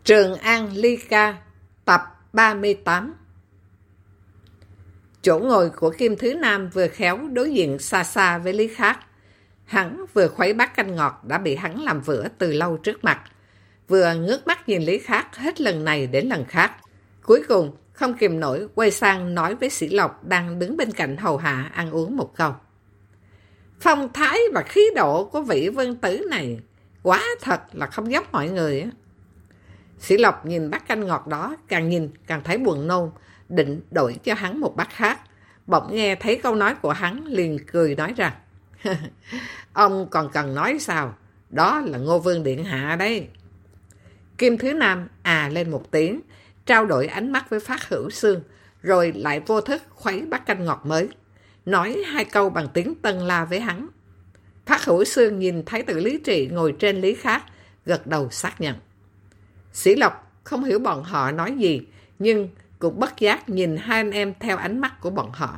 Trường An Ly Ca, tập 38. Chỗ ngồi của Kim Thứ Nam vừa khéo đối diện xa xa với Lý Khắc. Hắn vừa khuấy bát canh ngọt đã bị hắn làm vữa từ lâu trước mặt, vừa ngước mắt nhìn Lý Khắc hết lần này đến lần khác. Cuối cùng không kìm nổi quay sang nói với Sĩ Lộc đang đứng bên cạnh hầu hạ ăn uống một câu. Phong thái và khí độ của vị vương tử này quá thật là không giống mọi người á. Sĩ Lộc nhìn bát canh ngọt đó, càng nhìn càng thấy buồn nôn, định đổi cho hắn một bát khác. Bỗng nghe thấy câu nói của hắn liền cười nói rằng, ông còn cần nói sao? Đó là Ngô Vương Điện Hạ đấy. Kim Thứ Nam lên một tiếng, trao đổi ánh mắt với Phát Hữu Xương, rồi lại vô thức khuấy bát canh ngọt mới, nói hai câu bằng tiếng Tân La với hắn. Phát Hữu Xương nhìn Thái tử Lý Trị ngồi trên Lý Khắc, gật đầu xác nhận. Sĩ Lộc không hiểu bọn họ nói gì, nhưng cũng bất giác nhìn hai anh em theo ánh mắt của bọn họ.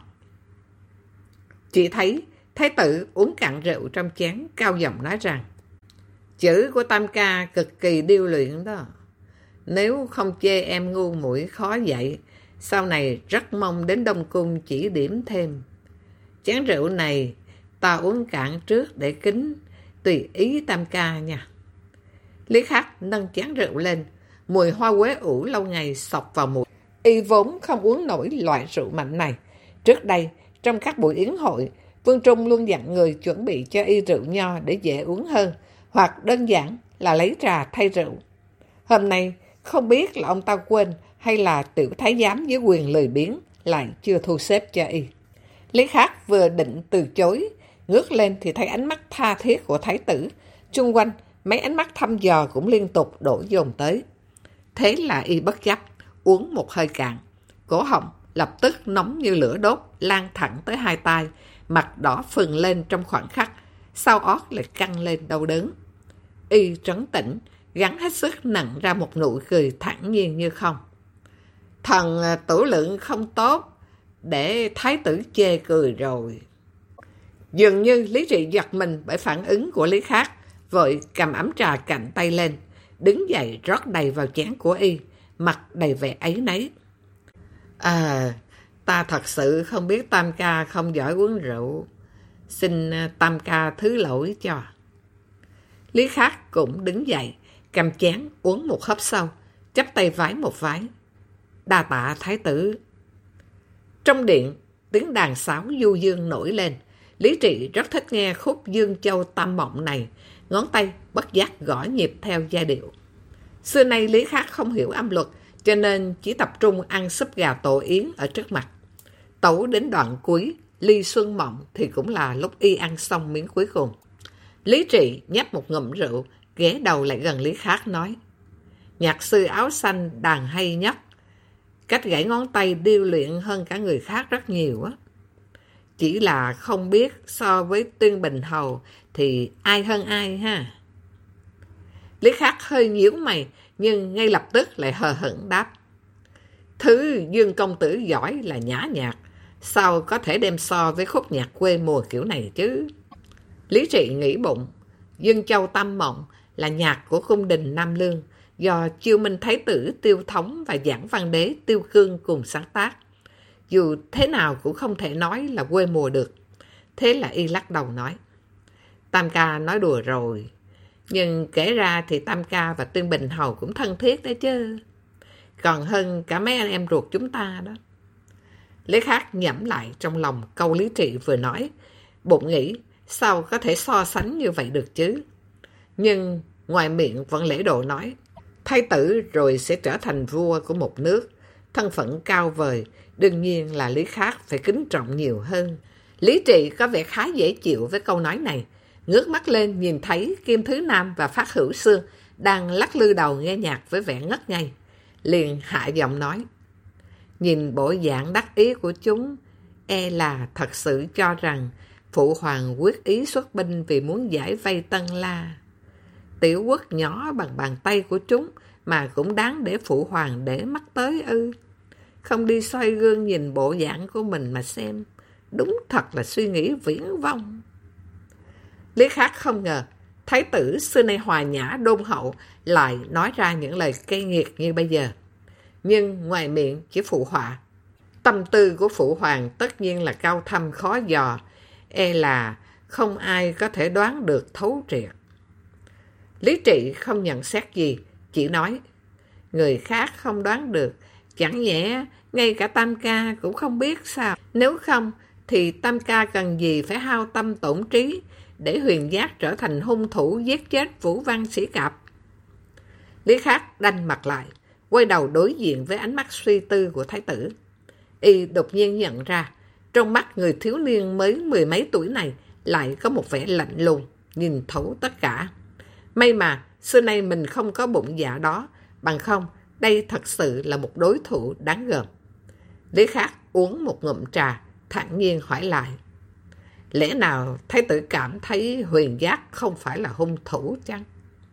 Chỉ thấy Thái tử uống cạn rượu trong chén, cao giọng nói rằng, chữ của Tam Ca cực kỳ điêu luyện đó. Nếu không chê em ngu muội khó dạy, sau này rất mong đến Đông Cung chỉ điểm thêm. Chén rượu này ta uống cạn trước để kính, tùy ý Tam Ca nha. Lý Khắc nâng chén rượu lên, mùi hoa quế ủ lâu ngày xộc vào mũi. Y vốn không uống nổi loại rượu mạnh này. Trước đây, trong các buổi yến hội, Vương Trung luôn dặn người chuẩn bị cho y rượu nho để dễ uống hơn, hoặc đơn giản là lấy trà thay rượu. Hôm nay, không biết là ông ta quên hay là tiểu thái giám với quyền lười biếng lại chưa thu xếp cho y. Lý Khắc vừa định từ chối, ngước lên thì thấy ánh mắt tha thiết của thái tử. Chung quanh, mấy ánh mắt thăm dò cũng liên tục đổ dồn tới. Thế là y bất chấp, uống một hơi cạn. Cổ họng lập tức nóng như lửa đốt, lan thẳng tới hai tai, mặt đỏ phừng lên trong khoảnh khắc, sau ót lại căng lên đau đớn. Y trấn tĩnh, gắng hết sức nặn ra một nụ cười thản nhiên như không. Thần tử lượng không tốt, để thái tử chê cười rồi. Dường như Lý Trị giật mình bởi phản ứng của Lý Khắc, vội cầm ấm trà cạnh tay lên, đứng dậy rót đầy vào chén của y, mặt đầy vẻ áy náy. Ta thật sự không biết Tam Ca không giỏi uống rượu. Xin Tam Ca thứ lỗi cho. Lý Khắc cũng đứng dậy, cầm chén uống một hớp sâu, chắp tay vái một vái. Đa tạ thái tử. Trong điện, tiếng đàn sáo du dương nổi lên. Lý Trị rất thích nghe khúc Dương Châu Tam Mộng này, ngón tay bất giác gõ nhịp theo giai điệu. Xưa nay Lý Khắc không hiểu âm luật, cho nên chỉ tập trung ăn súp gà tổ yến ở trước mặt. Tấu đến đoạn cuối, ly xuân mộng thì cũng là lúc y ăn xong miếng cuối cùng. Lý Trị nhấp một ngụm rượu, ghé đầu lại gần Lý Khắc nói, nhạc sư áo xanh đàn hay nhất, cách gãy ngón tay điêu luyện hơn cả người khác rất nhiều á. Chỉ là không biết so với Tuyên Bình Hầu thì ai hơn ai ha. Lý Khắc hơi nhíu mày, nhưng ngay lập tức lại hờ hững đáp, thứ Dương công tử giỏi là nhã nhạc, sao có thể đem so với khúc nhạc quê mùa kiểu này chứ. Lý Trị nghĩ bụng, Dương Châu Tam Mộng là nhạc của cung đình Nam Lương, do Chiêu Minh Thái tử Tiêu Thống và Giảng Văn Đế Tiêu Cương cùng sáng tác. Dù thế nào cũng không thể nói là quê mùa được. Thế là y lắc đầu nói, Tam Ca nói đùa rồi, nhưng kể ra thì Tam Ca và Tuyên Bình Hầu cũng thân thiết đấy chứ, còn hơn cả mấy anh em ruột chúng ta đó. Lý Khắc nhẩm lại trong lòng câu Lý Trị vừa nói, bụng nghĩ sao có thể so sánh như vậy được chứ. Nhưng ngoài miệng vẫn lễ độ nói, thái tử rồi sẽ trở thành vua của một nước, thân phận cao vời, đương nhiên là Lý Khắc phải kính trọng nhiều hơn. Lý Trị có vẻ khá dễ chịu với câu nói này, ngước mắt lên nhìn thấy Kim Thứ Nam và Phát Hữu Xương đang lắc lư đầu nghe nhạc với vẻ ngất ngây. Liền hạ giọng nói, nhìn bộ dạng đắc ý của chúng, e là thật sự cho rằng Phụ Hoàng quyết ý xuất binh vì muốn giải vây Tân La. Tiểu quốc nhỏ bằng bàn tay của chúng mà cũng đáng để Phụ Hoàng để mắt tới ư. Không đi soi gương nhìn bộ dạng của mình mà xem, đúng thật là suy nghĩ viển vông. Lý Khắc không ngờ Thái tử xưa nay hòa nhã đôn hậu lại nói ra những lời cay nghiệt như bây giờ. Nhưng ngoài miệng chỉ phụ họa. Tâm tư của phụ hoàng tất nhiên là cao thâm khó dò, e là không ai có thể đoán được thấu triệt. Lý Trị không nhận xét gì, chỉ nói, người khác không đoán được, chẳng nhẽ ngay cả Tam Ca cũng không biết sao. Nếu không thì Tam Ca cần gì phải hao tâm tổn trí để Huyền Giác trở thành hung thủ giết chết Vũ Văn Sĩ Cạp. Lý Khắc đanh mặt lại, quay đầu đối diện với ánh mắt suy tư của thái tử. Y đột nhiên nhận ra, trong mắt người thiếu niên mới 10 mấy tuổi này lại có một vẻ lạnh lùng, nhìn thấu tất cả. May mà xưa nay mình không có bụng dạ đó, bằng không đây thật sự là một đối thủ đáng gờm. Lý Khắc uống một ngụm trà, thản nhiên hỏi lại, lẽ nào thái tử cảm thấy Huyền Giác không phải là hung thủ chăng?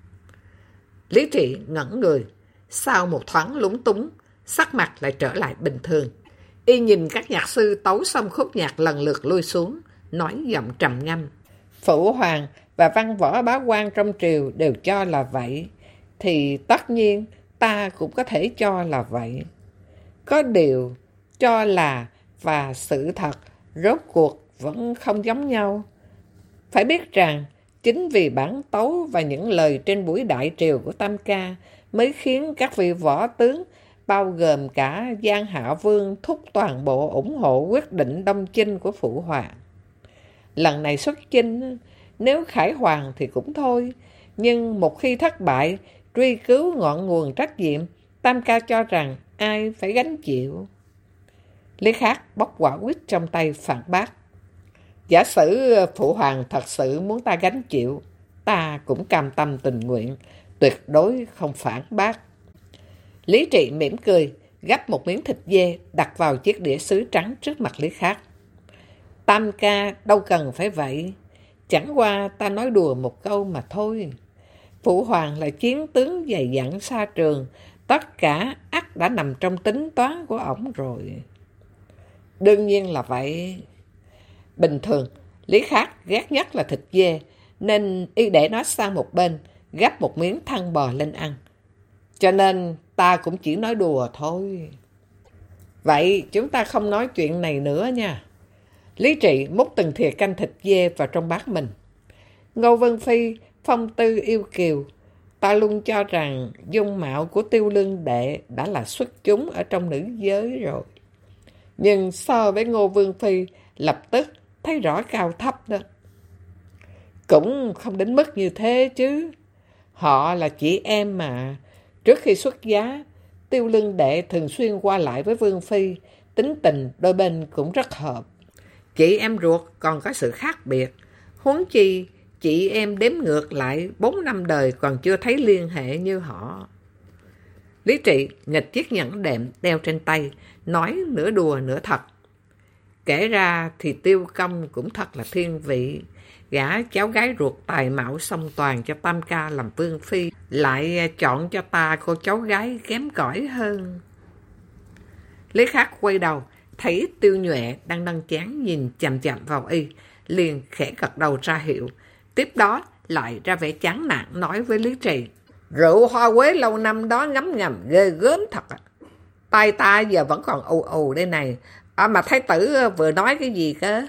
Lý Trị ngẩn người, sau một thoáng lúng túng, sắc mặt lại trở lại bình thường. Y nhìn các nhạc sư tấu xong khúc nhạc lần lượt lui xuống, nói giọng trầm ngâm. Phụ hoàng và văn võ bá quan trong triều đều cho là vậy, thì tất nhiên ta cũng có thể cho là vậy. Có điều, cho là và sự thật rốt cuộc vẫn không giống nhau. Phải biết rằng, chính vì bản tấu và những lời trên buổi đại triều của Tam Ca mới khiến các vị võ tướng, bao gồm cả Giang Hạ Vương, thúc toàn bộ ủng hộ quyết định đông chinh của phụ hoàng. Lần này xuất chinh, nếu khải hoàng thì cũng thôi, nhưng một khi thất bại, truy cứu ngọn nguồn trách nhiệm, Tam Ca cho rằng ai phải gánh chịu. Lý Khắc bóc quả quýt trong tay phản bác. Giả sử phụ hoàng thật sự muốn ta gánh chịu, ta cũng cam tâm tình nguyện, tuyệt đối không phản bác. Lý Trị mỉm cười, gắp một miếng thịt dê đặt vào chiếc đĩa sứ trắng trước mặt Lý Khắc. Tam Ca đâu cần phải vậy, chẳng qua ta nói đùa một câu mà thôi. Phụ hoàng là chiến tướng dày dặn xa trường, tất cả ắt đã nằm trong tính toán của ổng rồi. Đương nhiên là vậy. Bình thường, Lý Khắc ghét nhất là thịt dê, nên y để nó sang một bên, gắp một miếng thăn bò lên ăn. Cho nên ta cũng chỉ nói đùa thôi. Vậy chúng ta không nói chuyện này nữa nha. Lý Trị múc từng thìa canh thịt dê vào trong bát mình. Ngô Vân Phi phong tư yêu kiều, ta luôn cho rằng dung mạo của Tiêu Lương Đệ đã là xuất chúng ở trong nữ giới rồi. Nhưng so với Ngô Vương Phi, lập tức thấy rõ cao thấp đó. Cũng không đến mức như thế chứ. Họ là chị em mà. Trước khi xuất giá, Tiêu Lương Đệ thường xuyên qua lại với Vương Phi, tính tình đôi bên cũng rất hợp. Chị em ruột còn có sự khác biệt. Huống chi, chị em đếm ngược lại 4 năm đời còn chưa thấy liên hệ như họ. Lý Trị nghịch chiếc nhẫn đệm đeo trên tay, nói nửa đùa nửa thật. Kể ra thì Tiêu Công cũng thật là thiên vị. Gả cháu gái ruột tài mạo song toàn cho Tam Ca làm vương phi, lại chọn cho ta cô cháu gái kém cỏi hơn. Lý Khắc quay đầu, thấy Tiêu Nhuệ đang nâng chán nhìn chằm chằm vào y, liền khẽ gật đầu ra hiệu. Tiếp đó lại ra vẻ chán nản nói với Lý Trì, rượu hoa quế lâu năm đó ngấm ngầm ghê gớm thật à. Tai ta giờ vẫn còn ù ù đây này. Mà thái tử vừa nói cái gì cơ?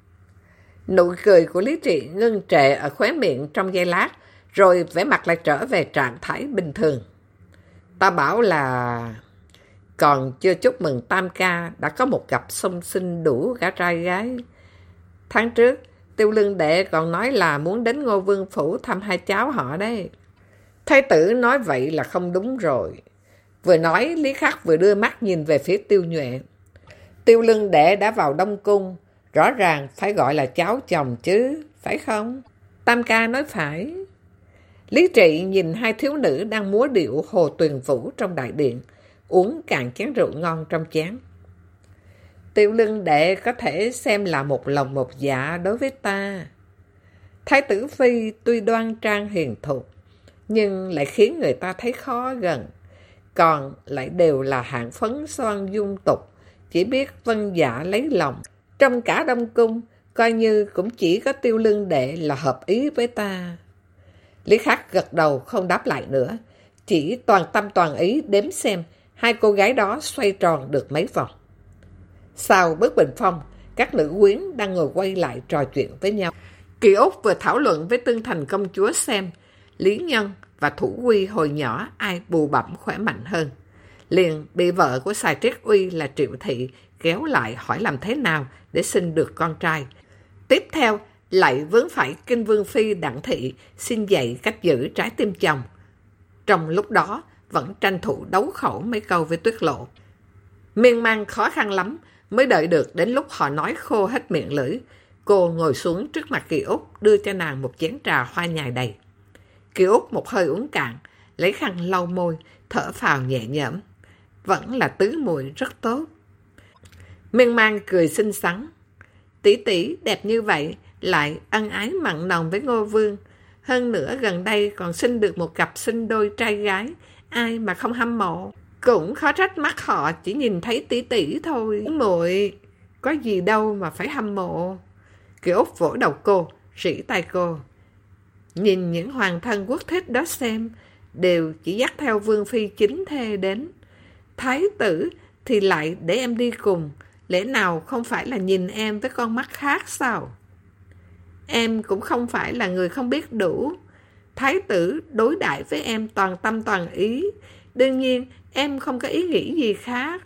Nụ cười của Lý Trị ngưng trệ ở khóe miệng trong giây lát, rồi vẻ mặt lại trở về trạng thái bình thường. Ta bảo là còn chưa chúc mừng Tam Ca đã có một cặp song sinh đủ cả trai gái. Tháng trước, Tiêu Lương Đệ còn nói là muốn đến Ngô Vương Phủ thăm hai cháu họ đấy. Thái tử nói vậy là không đúng rồi. Vừa nói, Lý Khắc vừa đưa mắt nhìn về phía Tiêu Nhuệ. Tiêu Lương Đệ đã vào Đông Cung, rõ ràng phải gọi là cháu chồng chứ, phải không? Tam Ca nói phải. Lý Trị nhìn hai thiếu nữ đang múa điệu Hồ Tuyền Vũ trong đại điện, uống cạn chén rượu ngon trong chén. Tiêu Lương Đệ có thể xem là một lòng một dạ đối với ta. Thái tử Phi tuy đoan trang hiền thục, nhưng lại khiến người ta thấy khó gần. Còn lại đều là hạng phấn xoan dung tục, chỉ biết vân dạ lấy lòng. Trong cả Đông Cung, coi như cũng chỉ có Tiêu Lương Đệ là hợp ý với ta. Lý Khắc gật đầu không đáp lại nữa, chỉ toàn tâm toàn ý đếm xem hai cô gái đó xoay tròn được mấy vòng. Sau bức bình phong, các nữ quyến đang ngồi quay lại trò chuyện với nhau. Kỳ Úc vừa thảo luận với Tương Thành công chúa xem Lý Nhân và Thủ Quy hồi nhỏ ai bù bẩm khỏe mạnh hơn. Liền bị vợ của Sài Triết Uy là Triệu Thị kéo lại hỏi làm thế nào để sinh được con trai. Tiếp theo lại vướng phải Kinh Vương Phi Đặng Thị xin dạy cách giữ trái tim chồng. Trong lúc đó vẫn tranh thủ đấu khẩu mấy câu với Tuyết Lộ. Miên man khó khăn lắm mới đợi được đến lúc họ nói khô hết miệng lưỡi. Cô ngồi xuống trước mặt Kỳ Úc đưa cho nàng một chén trà hoa nhài đầy. Kỳ Úc một hơi uống cạn, lấy khăn lau môi, thở phào nhẹ nhõm. Vẫn là tứ mùi rất tốt. Miên man cười xinh xắn. Tỷ tỷ đẹp như vậy, lại ân ái mặn nồng với Ngô Vương. Hơn nữa gần đây còn sinh được một cặp sinh đôi trai gái, ai mà không hâm mộ. Cũng khó trách mắt họ chỉ nhìn thấy tỷ tỷ thôi. Muội có gì đâu mà phải hâm mộ. Kỳ Úc vỗ đầu cô, rỉ tai cô. Nhìn những hoàng thân quốc thích đó xem, đều chỉ dắt theo Vương Phi chính thê đến. Thái tử thì lại để em đi cùng, lẽ nào không phải là nhìn em với con mắt khác sao? Em cũng không phải là người không biết đủ. Thái tử đối đãi với em toàn tâm toàn ý, đương nhiên em không có ý nghĩ gì khác.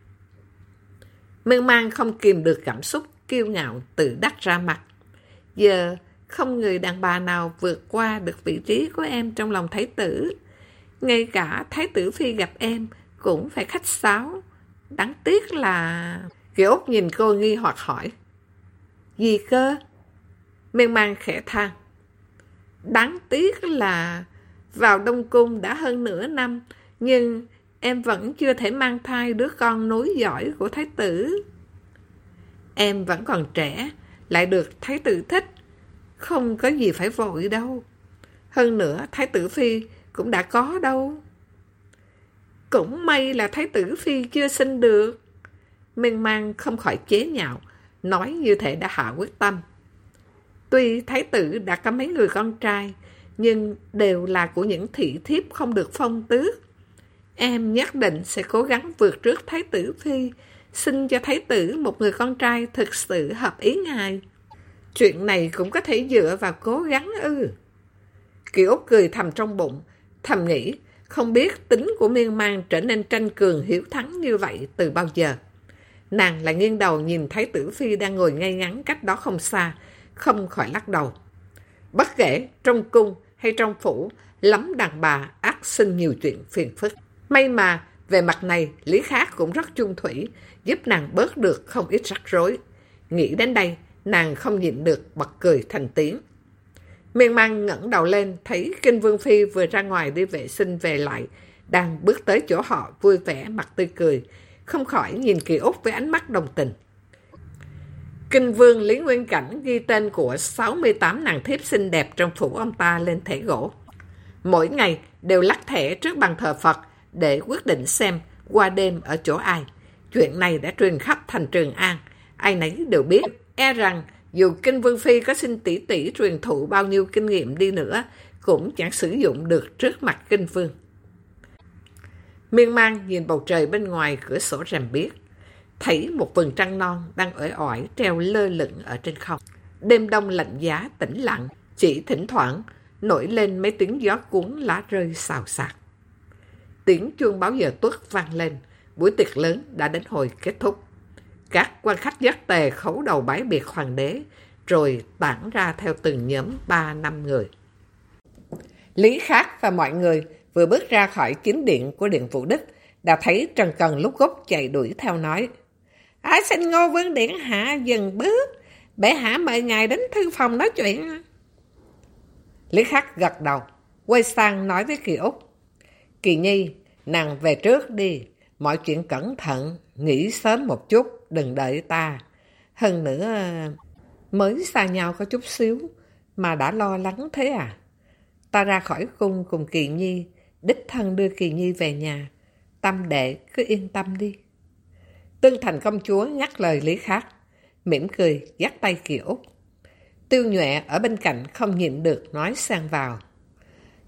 Miên man không kìm được cảm xúc kiêu ngạo tự đắc ra mặt. Giờ không người đàn bà nào vượt qua được vị trí của em trong lòng thái tử. Ngay cả thái tử Phi gặp em cũng phải khách sáo. Đáng tiếc là... Kỳ Úc nhìn cô nghi hoặc hỏi. Gì cơ? Miên man khẽ than. Đáng tiếc là vào Đông Cung đã hơn nửa năm, nhưng em vẫn chưa thể mang thai đứa con nối dõi của thái tử. Em vẫn còn trẻ, lại được thái tử thích. Không có gì phải vội đâu. Hơn nữa thái tử Phi cũng đã có đâu. Cũng may là thái tử Phi chưa sinh được. Miên man không khỏi chế nhạo, nói như thể đã hạ quyết tâm. Tuy thái tử đã có mấy người con trai, nhưng đều là của những thị thiếp không được phong tước. Em nhất định sẽ cố gắng vượt trước thái tử Phi, sinh cho thái tử một người con trai thực sự hợp ý ngài. Chuyện này cũng có thể dựa vào cố gắng ư. Kỳ Úc cười thầm trong bụng, thầm nghĩ không biết tính của miên man trở nên tranh cường hiếu thắng như vậy từ bao giờ. Nàng lại nghiêng đầu nhìn thái tử Phi đang ngồi ngay ngắn cách đó không xa, không khỏi lắc đầu. Bất kể trong cung hay trong phủ, lắm đàn bà ắt sinh nhiều chuyện phiền phức. May mà về mặt này Lý Khắc cũng rất chung thủy, giúp nàng bớt được không ít rắc rối. Nghĩ đến đây, nàng không nhịn được bật cười thành tiếng. Miên man ngẩng đầu lên, thấy Kinh Vương Phi vừa ra ngoài đi vệ sinh về lại, đang bước tới chỗ họ vui vẻ mặt tươi cười, không khỏi nhìn Kỳ Úc với ánh mắt đồng tình. Kinh Vương Lý Nguyên Cảnh ghi tên của 68 nàng thiếp xinh đẹp trong phủ ông ta lên thẻ gỗ. Mỗi ngày đều lắc thẻ trước bàn thờ Phật để quyết định xem qua đêm ở chỗ ai. Chuyện này đã truyền khắp thành Trường An, ai nấy đều biết. E rằng dù Kinh Vương Phi có xin tỷ tỷ truyền thụ bao nhiêu kinh nghiệm đi nữa, cũng chẳng sử dụng được trước mặt Kinh Vương. Miên man nhìn bầu trời bên ngoài cửa sổ rèm biếc, thấy một vầng trăng non đang uể oải treo lơ lửng ở trên không. Đêm đông lạnh giá tĩnh lặng, chỉ thỉnh thoảng nổi lên mấy tiếng gió cuốn lá rơi xào xạc. Tiếng chuông báo giờ tuất vang lên, buổi tiệc lớn đã đến hồi kết thúc. Các quan khách dắt tề khấu đầu bái biệt hoàng đế, rồi tản ra theo từng nhóm 3-5 người. Lý Khắc và mọi người vừa bước ra khỏi chính điện của điện Vũ Đức, đã thấy Trần Cần lúc gốc chạy đuổi theo nói: Xin Ngô Vương điện hạ dừng bước, bệ hạ mời ngài đến thư phòng nói chuyện. Lý Khắc gật đầu, quay sang nói với Kỳ Úc: Kỳ Nhi, nàng về trước đi, mọi chuyện cẩn thận, nghỉ sớm một chút, đừng đợi ta. Hơn nữa, mới xa nhau có chút xíu, mà đã lo lắng thế à? Ta ra khỏi cung cùng Kỳ Nhi, đích thân đưa Kỳ Nhi về nhà. Tâm đệ cứ yên tâm đi. Tương Thành công chúa ngắt lời Lý Khắc, mỉm cười dắt tay Kỳ Úc. Tiêu Nhuệ ở bên cạnh không nhịn được nói sang vào: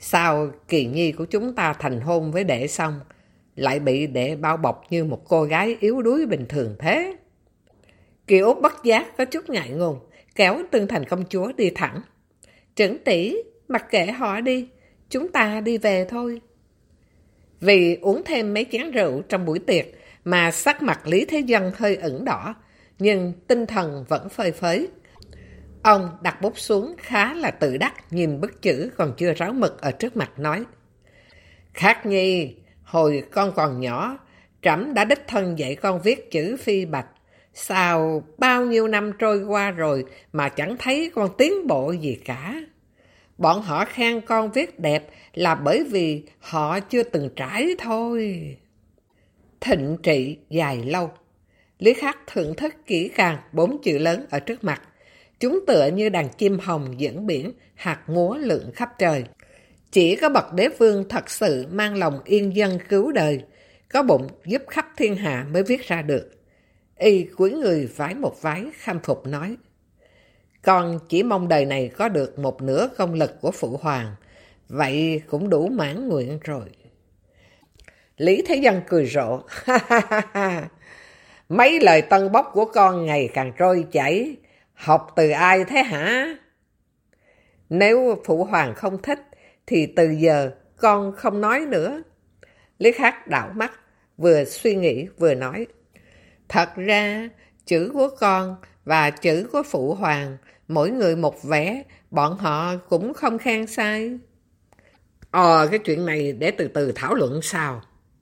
Sao Kỳ Nhi của chúng ta thành hôn với đệ xong, lại bị đệ bao bọc như một cô gái yếu đuối bình thường thế? Kỳ Út bất giác có chút ngại ngùng, kéo Tương Thành công chúa đi thẳng. Trấn tỷ, mặc kệ họ đi, chúng ta đi về thôi. Vì uống thêm mấy chén rượu trong buổi tiệc mà sắc mặt Lý Thế Dân hơi ửng đỏ, nhưng tinh thần vẫn phơi phới. Ông đặt bút xuống khá là tự đắc, nhìn bức chữ còn chưa ráo mực ở trước mặt nói. Khắc Nhi, hồi con còn nhỏ, trẫm đã đích thân dạy con viết chữ phi bạch. Sao bao nhiêu năm trôi qua rồi mà chẳng thấy con tiến bộ gì cả? Bọn họ khen con viết đẹp là bởi vì họ chưa từng trải thôi. Thịnh trị dài lâu. Lý Khắc thưởng thức kỹ càng 4 chữ lớn ở trước mặt. Chúng tựa như đàn chim hồng dẫn biển, hạt múa lượn khắp trời. Chỉ có bậc đế vương thật sự mang lòng yên dân cứu đời, có bụng giúp khắp thiên hạ mới viết ra được. Y cúi người vái một vái khâm phục nói. Con chỉ mong đời này có được một nửa công lực của phụ hoàng, vậy cũng đủ mãn nguyện rồi. Lý Thế Dân cười rộ. Mấy lời tân bốc của con ngày càng trôi chảy, học từ ai thế hả? Nếu phụ hoàng không thích, thì từ giờ con không nói nữa. Lý Khắc đảo mắt, vừa suy nghĩ vừa nói. Thật ra, chữ của con và chữ của phụ hoàng, mỗi người một vẻ, bọn họ cũng không khen sai. Cái chuyện này để từ từ thảo luận sao?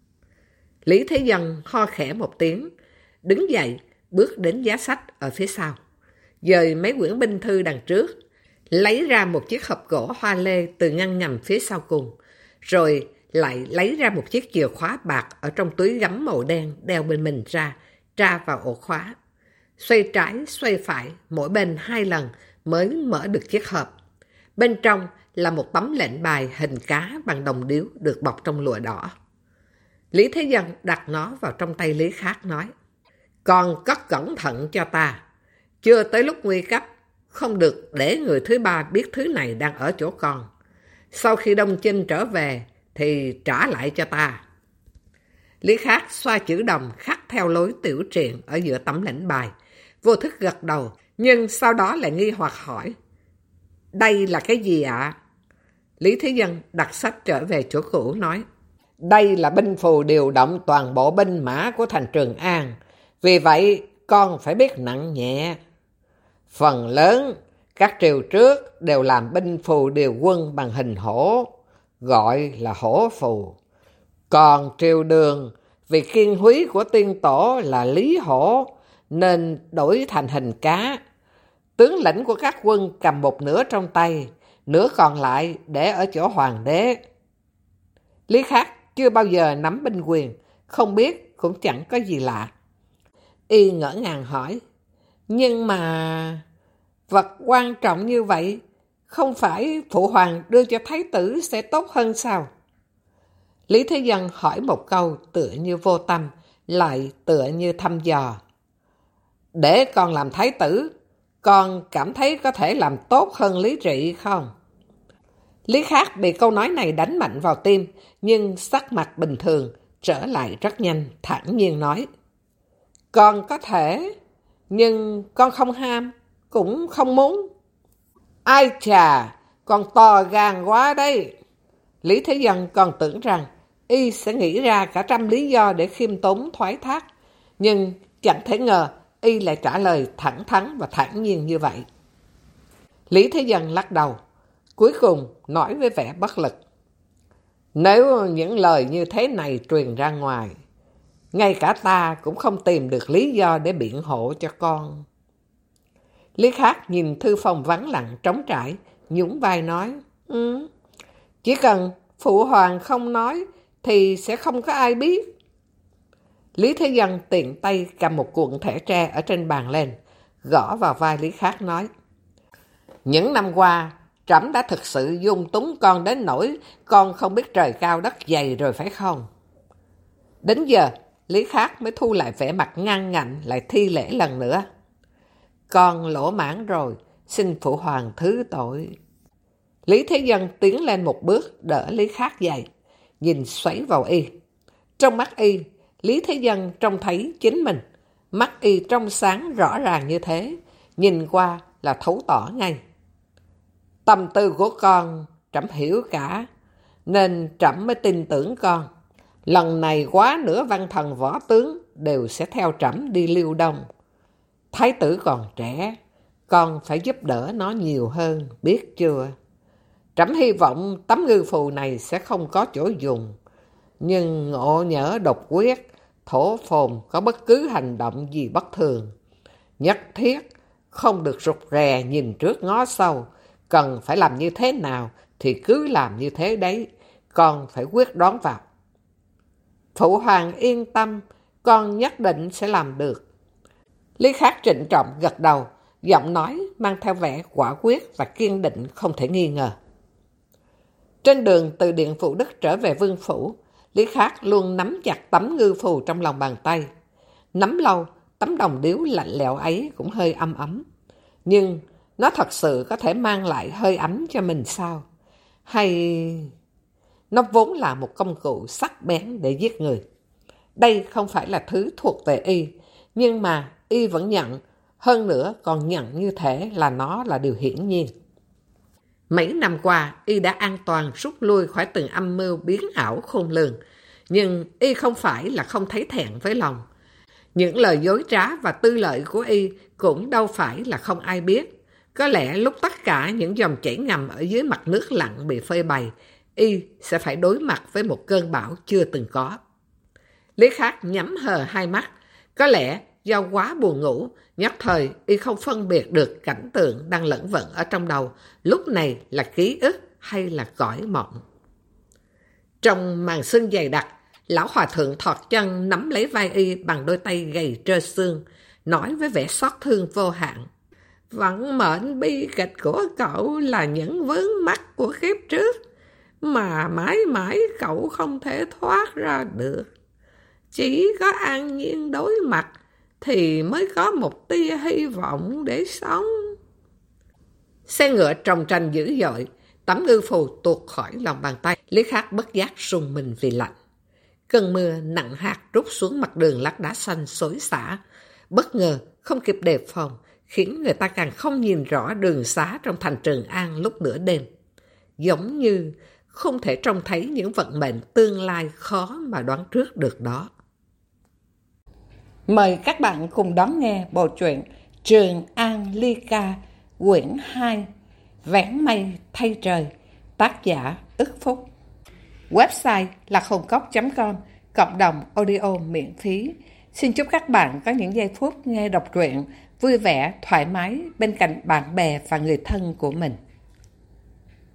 Lý Thế Dân ho khẽ một tiếng, đứng dậy, bước đến giá sách ở phía sau. Dời mấy quyển binh thư đằng trước, lấy ra một chiếc hộp gỗ hoa lê từ ngăn nhằm phía sau cùng, rồi lại lấy ra một chiếc chìa khóa bạc ở trong túi gấm màu đen đeo bên mình ra, tra vào ổ khóa. Xoay trái, xoay phải, mỗi bên 2 lần mới mở được chiếc hộp. Bên trong là một tấm lệnh bài hình cá bằng đồng điếu được bọc trong lụa đỏ. Lý Thế Dân đặt nó vào trong tay Lý Khắc nói. Con cất cẩn thận cho ta. Chưa tới lúc nguy cấp, không được để người thứ ba biết thứ này đang ở chỗ con. Sau khi Đông Chinh trở về thì trả lại cho ta. Lý Khắc xoa chữ đồng khắc theo lối tiểu truyện ở giữa tấm lệnh bài, vô thức gật đầu, nhưng sau đó lại nghi hoặc hỏi. Đây là cái gì ạ? Lý Thế Dân đặt sách trở về chỗ cũ nói. Đây là binh phù điều động toàn bộ binh mã của thành Trường An. Vì vậy con phải biết nặng nhẹ. Phần lớn các triều trước đều làm binh phù điều quân bằng hình hổ, gọi là hổ phù. Còn triều Đường vì kiên húy của tiên tổ là Lý Hổ nên đổi thành hình cá. Tướng lĩnh của các quân cầm một nửa trong tay, nửa còn lại để ở chỗ hoàng đế. Lý Khắc chưa bao giờ nắm binh quyền, không biết cũng chẳng có gì lạ. Y ngỡ ngàng hỏi, nhưng mà vật quan trọng như vậy, không phải phụ hoàng đưa cho thái tử sẽ tốt hơn sao? Lý Thế Dân hỏi một câu tựa như vô tâm, lại tựa như thăm dò. Để con làm thái tử, con cảm thấy có thể làm tốt hơn Lý Trị không? Lý Khắc bị câu nói này đánh mạnh vào tim, nhưng sắc mặt bình thường, trở lại rất nhanh, thản nhiên nói. Con có thể, nhưng con không ham, cũng không muốn. Ai chà, con to gan quá đấy. Lý Thế Dân còn tưởng rằng y sẽ nghĩ ra cả trăm lý do để khiêm tốn thoái thác, nhưng chẳng thể ngờ y lại trả lời thẳng thắn và thản nhiên như vậy. Lý Thế Dân lắc đầu, cuối cùng nói với vẻ bất lực. Nếu những lời như thế này truyền ra ngoài, ngay cả ta cũng không tìm được lý do để biện hộ cho con. Lý Khắc nhìn thư phòng vắng lặng trống trải, nhún vai nói, chỉ cần phụ hoàng không nói thì sẽ không có ai biết. Lý Thế Dân tiện tay cầm một cuộn thẻ tre ở trên bàn lên, gõ vào vai Lý Khắc nói, những năm qua, trẫm đã thực sự dung túng con đến nỗi con không biết trời cao đất dày rồi phải không? Đến giờ, Lý Khắc mới thu lại vẻ mặt ngang ngạnh, lại thi lễ lần nữa. Con lỗ mãn rồi, xin phụ hoàng thứ tội. Lý Thế Dân tiến lên một bước đỡ Lý Khắc dậy, nhìn xoáy vào y. Trong mắt y, Lý Thế Dân trông thấy chính mình. Mắt y trong sáng rõ ràng như thế, nhìn qua là thấu tỏ ngay. Tâm tư của con trẫm hiểu cả, nên trẫm mới tin tưởng con. Lần này quá nửa văn thần võ tướng đều sẽ theo trẫm đi Liêu Đông. Thái tử còn trẻ, con phải giúp đỡ nó nhiều hơn, biết chưa? Trẫm hy vọng tấm ngư phù này sẽ không có chỗ dùng. Nhưng ngộ nhỡ độc quyết, thổ phồn có bất cứ hành động gì bất thường. Nhất thiết không được rụt rè nhìn trước ngó sau. Cần phải làm như thế nào thì cứ làm như thế đấy. Con phải quyết đoán vào. Phụ hoàng yên tâm, con nhất định sẽ làm được. Lý Khắc trịnh trọng gật đầu, giọng nói mang theo vẻ quả quyết và kiên định không thể nghi ngờ. Trên đường từ Điện Phụ Đức trở về Vương Phủ, Lý Khắc luôn nắm chặt tấm ngư phù trong lòng bàn tay. Nắm lâu, tấm đồng điếu lạnh lẽo ấy cũng hơi ấm ấm. Nhưng nó thật sự có thể mang lại hơi ấm cho mình sao? Hay nó vốn là một công cụ sắc bén để giết người? Đây không phải là thứ thuộc về y, nhưng mà y vẫn nhận, hơn nữa còn nhận như thế là nó là điều hiển nhiên. Mấy năm qua, y đã an toàn rút lui khỏi từng âm mưu biến ảo khôn lường, nhưng y không phải là không thấy thẹn với lòng. Những lời dối trá và tư lợi của y cũng đâu phải là không ai biết. Có lẽ lúc tất cả những dòng chảy ngầm ở dưới mặt nước lặng bị phơi bày, y sẽ phải đối mặt với một cơn bão chưa từng có. Lý Khắc nhắm hờ hai mắt, có lẽ do quá buồn ngủ, nhất thời y không phân biệt được cảnh tượng đang lẫn vẩn ở trong đầu, lúc này là ký ức hay là cõi mộng. Trong màn sương dày đặc, lão hòa thượng thọt chân nắm lấy vai y bằng đôi tay gầy trơ xương, nói với vẻ xót thương vô hạn. Vận mệnh bi kịch của cậu là những vướng mắc của kiếp trước, mà mãi mãi cậu không thể thoát ra được. Chỉ có an nhiên đối mặt thì mới có một tia hy vọng để sống. Xe ngựa trồng tranh dữ dội, tấm ngư phù tuột khỏi lòng bàn tay. Lý Khắc bất giác rùng mình vì lạnh. Cơn mưa nặng hạt trút xuống mặt đường lát đá xanh xối xả. Bất ngờ, không kịp đề phòng, khiến người ta càng không nhìn rõ đường xá trong thành Trường An lúc nửa đêm. Giống như không thể trông thấy những vận mệnh tương lai khó mà đoán trước được đó. Mời các bạn cùng đón nghe bộ truyện Trường An Ly Ca, quyển 2, Vén mây thay trời, tác giả Ức Phúc. Website là khôngcốc.com, cộng đồng audio miễn phí. Xin chúc các bạn có những giây phút nghe đọc truyện vui vẻ, thoải mái bên cạnh bạn bè và người thân của mình.